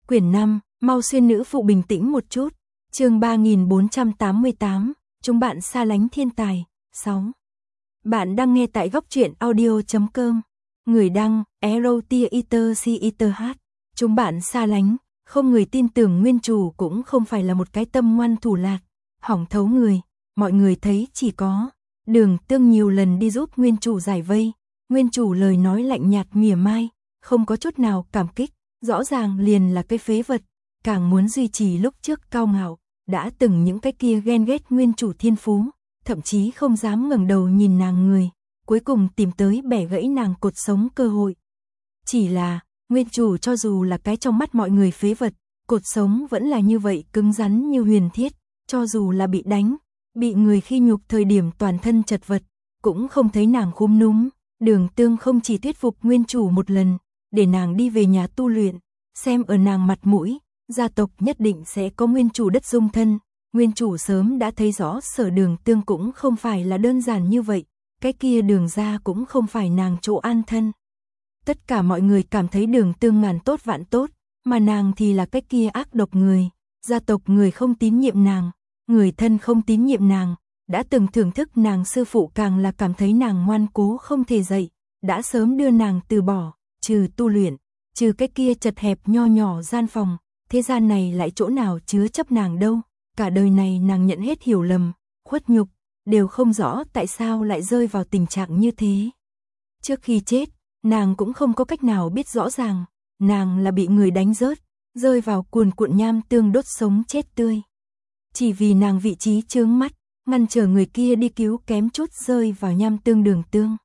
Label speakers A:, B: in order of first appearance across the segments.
A: Quyển 5, mau xuyên nữ phụ bình tĩnh một chút. Chương 3488, chúng bạn xa lánh thiên tài. 6. Bạn đang nghe tại góc truyện audio.com. Người đăng, Erotiater. Chúng bạn xa lánh, không người tin tưởng nguyên chủ cũng không phải là một cái tâm ngoan thủ lạt, hỏng thấu người. Mọi người thấy chỉ có Đường Tương nhiều lần đi giúp nguyên chủ giải vây. Nguyên chủ lời nói lạnh nhạt mỉa mai, không có chút nào cảm kích, rõ ràng liền là cái phế vật, càng muốn duy trì lúc trước cao ngạo, đã từng những cái kia ghen ghét nguyên chủ thiên phú, thậm chí không dám ngẩng đầu nhìn nàng người, cuối cùng tìm tới bẻ gãy nàng cột sống cơ hội. Chỉ là, nguyên chủ cho dù là cái trong mắt mọi người phế vật, cột sống vẫn là như vậy cứng rắn như huyền thiết, cho dù là bị đánh, bị người khi nhục thời điểm toàn thân chật vật, cũng không thấy nàng khúm núm. Đường Tương không chỉ thuyết phục nguyên chủ một lần, để nàng đi về nhà tu luyện, xem ở nàng mặt mũi, gia tộc nhất định sẽ có nguyên chủ đất dung thân. Nguyên chủ sớm đã thấy rõ Sở Đường Tương cũng không phải là đơn giản như vậy, cái kia Đường gia cũng không phải nàng chỗ an thân. Tất cả mọi người cảm thấy Đường Tương ngàn tốt vạn tốt, mà nàng thì là cái kia ác độc người, gia tộc người không tín nhiệm nàng, người thân không tín nhiệm nàng. Đã từng thưởng thức nàng sư phụ càng là cảm thấy nàng ngoan cố không thể dậy, đã sớm đưa nàng từ bỏ, trừ tu luyện, trừ cái kia chật hẹp nho nhỏ gian phòng, thế gian này lại chỗ nào chứa chấp nàng đâu. Cả đời này nàng nhận hết hiểu lầm, khuất nhục, đều không rõ tại sao lại rơi vào tình trạng như thế. Trước khi chết, nàng cũng không có cách nào biết rõ ràng, nàng là bị người đánh rớt, rơi vào cuồn cuộn nham tương đốt sống chết tươi. Chỉ vì nàng vị trí chướng mắt, ngăn trở người kia đi cứu kém chút rơi vào nham tương Đường Tương.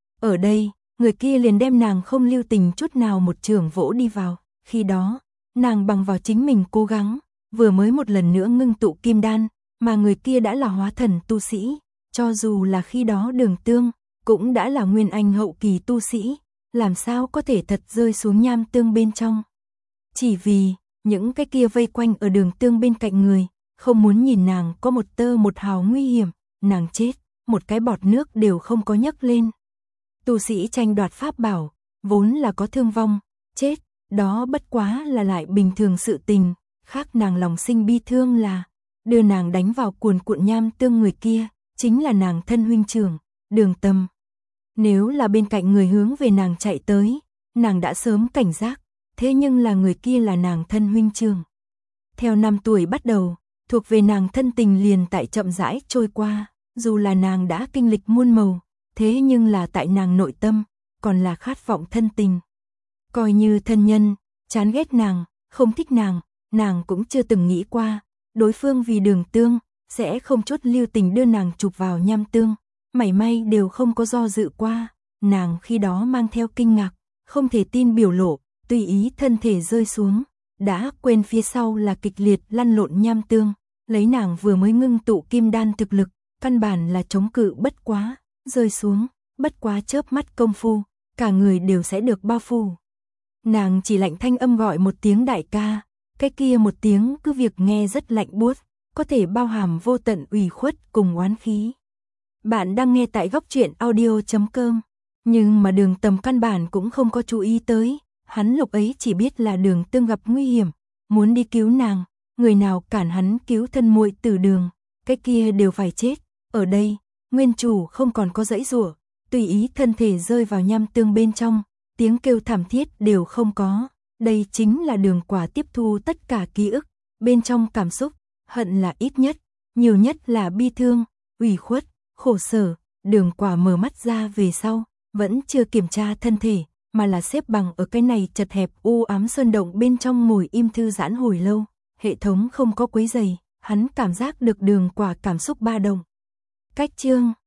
A: Ở đây, người kia liền đem nàng không lưu tình chút nào một chưởng vỗ đi vào, khi đó, nàng bằng vào chính mình cố gắng, vừa mới một lần nữa ngưng tụ kim đan, mà người kia đã là hóa thần tu sĩ, cho dù là khi đó Đường Tương, cũng đã là nguyên anh hậu kỳ tu sĩ, làm sao có thể thật rơi xuống nham tương bên trong. Chỉ vì, những cái kia vây quanh ở Đường Tương bên cạnh người, không muốn nhìn nàng có một tơ một hào nguy hiểm, nàng chết, một cái bọt nước đều không có nhấc lên. Tu sĩ tranh đoạt pháp bảo, vốn là có thương vong, chết, đó bất quá là lại bình thường sự tình, khác nàng lòng sinh bi thương là, đưa nàng đánh vào cuồn cuộn nham tương người kia, chính là nàng thân huynh trưởng, Đường Tâm. Nếu là bên cạnh người hướng về nàng chạy tới, nàng đã sớm cảnh giác, thế nhưng là người kia là nàng thân huynh trưởng. Theo năm tuổi bắt đầu, thuộc về nàng thân tình liền tại chậm rãi trôi qua, dù là nàng đã kinh lịch muôn màu, thế nhưng là tại nàng nội tâm, còn là khát vọng thân tình. Coi như thân nhân, chán ghét nàng, không thích nàng cũng chưa từng nghĩ qua, đối phương vì Đường Tương, sẽ không chút lưu tình đưa nàng chụp vào nham tương, mảy may đều không có do dự qua, nàng khi đó mang theo kinh ngạc, không thể tin biểu lộ, tùy ý thân thể rơi xuống, đã quên phía sau là kịch liệt lăn lộn nham tương, lấy nàng vừa mới ngưng tụ kim đan thực lực, căn bản là chống cự bất quá, rơi xuống, bất quá chớp mắt công phu, cả người đều sẽ được bao phủ. Nàng chỉ lạnh thanh âm gọi một tiếng đại ca, cái kia một tiếng cứ việc nghe rất lạnh buốt, có thể bao hàm vô tận ủy khuất cùng oán khí. Bạn đang nghe tại góc truyện audio.com, nhưng mà Đường Tầm căn bản cũng không có chú ý tới, hắn lúc ấy chỉ biết là Đường Tương gặp nguy hiểm, muốn đi cứu nàng, người nào cản hắn cứu thân muội Tử Đường, cái kia đều phải chết. Ở đây, nguyên chủ không còn có giãy giụa, tùy ý thân thể rơi vào nham tương bên trong, tiếng kêu thảm thiết đều không có. Đây chính là Đường Quả tiếp thu tất cả ký ức, bên trong cảm xúc, hận là ít nhất, nhiều nhất là bi thương, ủy khuất, khổ sở. Đường Quả mở mắt ra về sau, vẫn chưa kiểm tra thân thể, mà là xếp bằng ở cái này chật hẹp u ám sơn động bên trong ngồi im thư giãn hồi lâu. Hệ thống không có quấy rầy, hắn cảm giác được Đường Quả cảm xúc ba động. Cách chương